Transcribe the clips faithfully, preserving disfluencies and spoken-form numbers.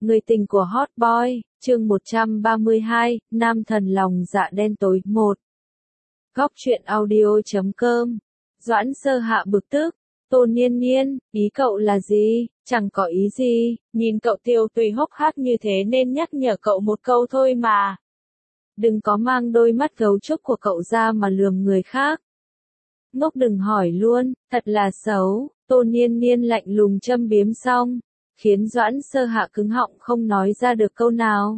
Người tình của Hot Boy, chương một trăm ba mươi hai, Nam thần lòng dạ đen tối một. Góc truyện audio chấm com. Doãn Sơ Hạ bực tức. Tôn Niên Niên, ý cậu là gì? Chẳng có ý gì, nhìn cậu tiêu tùy hốc hác như thế nên nhắc nhở cậu một câu thôi mà. Đừng có mang đôi mắt gấu trúc của cậu ra mà lườm người khác. Ngốc đừng hỏi luôn, thật là xấu. Tôn Niên Niên lạnh lùng châm biếm xong, khiến Doãn Sơ Hạ cứng họng không nói ra được câu nào.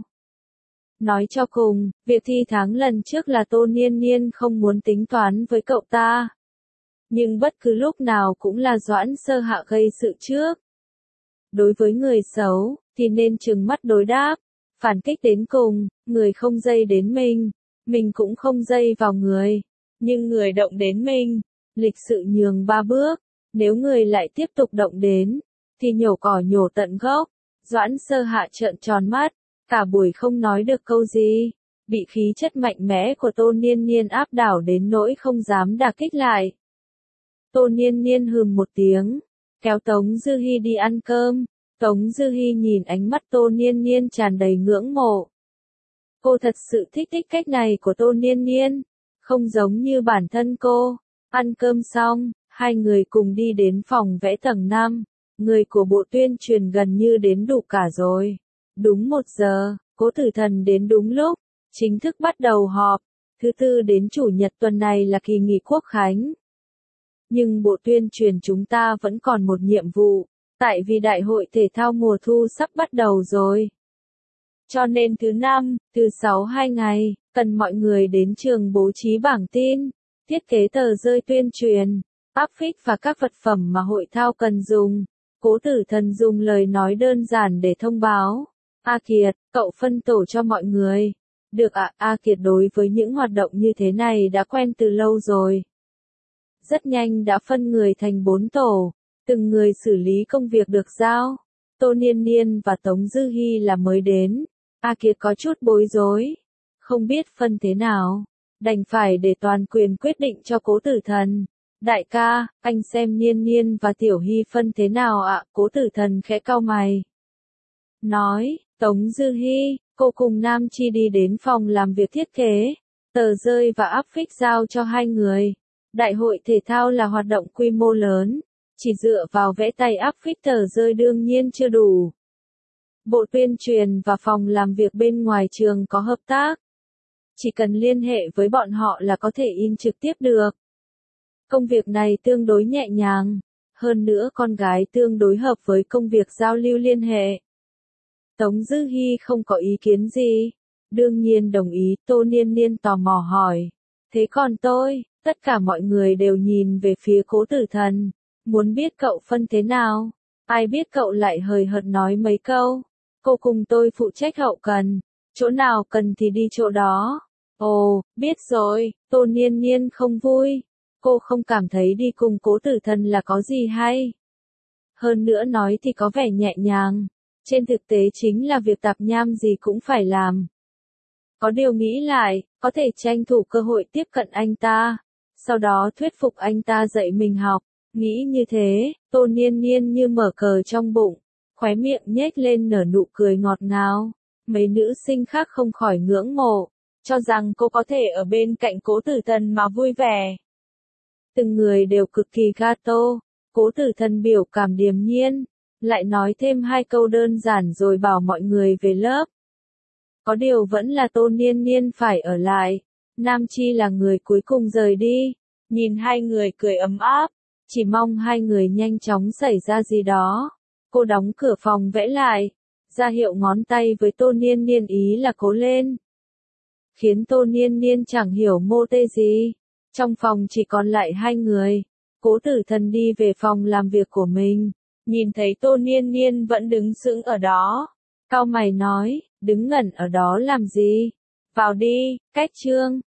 Nói cho cùng, việc thi tháng lần trước là Tôn Niên Niên không muốn tính toán với cậu ta. Nhưng bất cứ lúc nào cũng là Doãn Sơ Hạ gây sự trước. Đối với người xấu, thì nên trừng mắt đối đáp, phản kích đến cùng, người không dây đến mình, mình cũng không dây vào người. Nhưng người động đến mình, lịch sự nhường ba bước, nếu người lại tiếp tục động đến, thì nhổ cỏ nhổ tận gốc. Doãn Sơ Hạ trợn tròn mắt, cả buổi không nói được câu gì, bị khí chất mạnh mẽ của Tôn Niên Niên áp đảo đến nỗi không dám đả kích lại. Tôn Niên Niên hừm một tiếng, kéo Tống Dư Hi đi ăn cơm. Tống Dư Hi nhìn ánh mắt Tôn Niên Niên tràn đầy ngưỡng mộ. Cô thật sự thích thích cách này của Tôn Niên Niên, không giống như bản thân cô. Ăn cơm xong, hai người cùng đi đến phòng vẽ tầng năm. Người của bộ tuyên truyền gần như đến đủ cả rồi. Đúng một giờ, Cố Tử Thần đến đúng lúc, chính thức bắt đầu họp. Thứ tư đến chủ nhật tuần này là kỳ nghỉ Quốc khánh. Nhưng bộ tuyên truyền chúng ta vẫn còn một nhiệm vụ, tại vì đại hội thể thao mùa thu sắp bắt đầu rồi. Cho nên thứ năm, thứ sáu hai ngày, cần mọi người đến trường bố trí bảng tin, thiết kế tờ rơi tuyên truyền, áp phích và các vật phẩm mà hội thao cần dùng. Cố Tử Thần dùng lời nói đơn giản để thông báo. A Kiệt, cậu phân tổ cho mọi người. Được ạ, à, A Kiệt đối với những hoạt động như thế này đã quen từ lâu rồi. Rất nhanh đã phân người thành bốn tổ, từng người xử lý công việc được giao. Tôn Niên Niên và Tống Dư Hi là mới đến. A Kiệt có chút bối rối, không biết phân thế nào, đành phải để toàn quyền quyết định cho Cố Tử Thần. Đại ca, anh xem Niên Niên và Tiểu Hi phân thế nào ạ? Cố Tử Thần khẽ cau mày. Nói, Tống Dư Hi, cô cùng Nam Chi đi đến phòng làm việc thiết kế, tờ rơi và áp phích giao cho hai người. Đại hội thể thao là hoạt động quy mô lớn, chỉ dựa vào vẽ tay áp phích tờ rơi đương nhiên chưa đủ. Bộ tuyên truyền và phòng làm việc bên ngoài trường có hợp tác. Chỉ cần liên hệ với bọn họ là có thể in trực tiếp được. Công việc này tương đối nhẹ nhàng, hơn nữa con gái tương đối hợp với công việc giao lưu liên hệ. Tống Dư Hi không có ý kiến gì, đương nhiên đồng ý. Tôn Niên Niên tò mò hỏi, thế còn tôi? Tất cả mọi người đều nhìn về phía Cố Tử Thần, muốn biết cậu phân thế nào. Ai biết cậu lại hời hợt nói mấy câu. Cô cùng tôi phụ trách hậu cần, chỗ nào cần thì đi chỗ đó. Ồ, biết rồi. Tôn Niên Niên không vui. Cô không cảm thấy đi cùng Cố Tử Thần là có gì hay. Hơn nữa nói thì có vẻ nhẹ nhàng, trên thực tế chính là việc tạp nham gì cũng phải làm. Có điều nghĩ lại, có thể tranh thủ cơ hội tiếp cận anh ta, sau đó thuyết phục anh ta dạy mình học. Nghĩ như thế, Tôn Niên Niên như mở cờ trong bụng, khóe miệng nhếch lên nở nụ cười ngọt ngào. Mấy nữ sinh khác không khỏi ngưỡng mộ, cho rằng cô có thể ở bên cạnh Cố Tử Thần mà vui vẻ. Từng người đều cực kỳ gato. Cố Tử Thần biểu cảm điềm nhiên, lại nói thêm hai câu đơn giản rồi bảo mọi người về lớp. Có điều vẫn là Tôn Niên Niên phải ở lại. Nam Chi là người cuối cùng rời đi. Nhìn hai người cười ấm áp, chỉ mong hai người nhanh chóng xảy ra gì đó. Cô đóng cửa phòng vẽ lại, ra hiệu ngón tay với Tôn Niên Niên ý là cố lên. Khiến Tôn Niên Niên chẳng hiểu mô tê gì. Trong phòng chỉ còn lại hai người. Cố Tử Thần đi về phòng làm việc của mình, nhìn thấy Tôn Niên Niên vẫn đứng sững ở đó. Cau mày nói, đứng ngẩn ở đó làm gì? Vào đi, cách chương.